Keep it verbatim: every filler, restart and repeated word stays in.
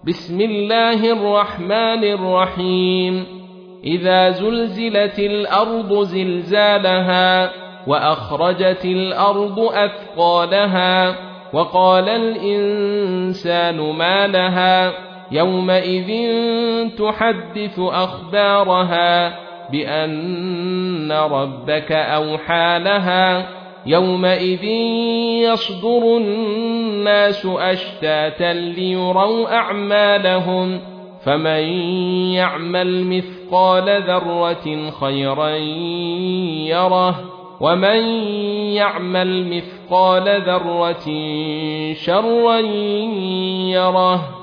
بسم الله الرحمن الرحيم إذا زلزلت الأرض زلزالها وأخرجت الأرض أثقالها وقال الإنسان ما لها يومئذ تحدث أخبارها بأن ربك أوحى لها يومئذ يصدر الناس أشتاتا ليروا أعمالهم فمن يعمل مثقال ذرة خيرا يره ومن يعمل مثقال ذرة شرا يره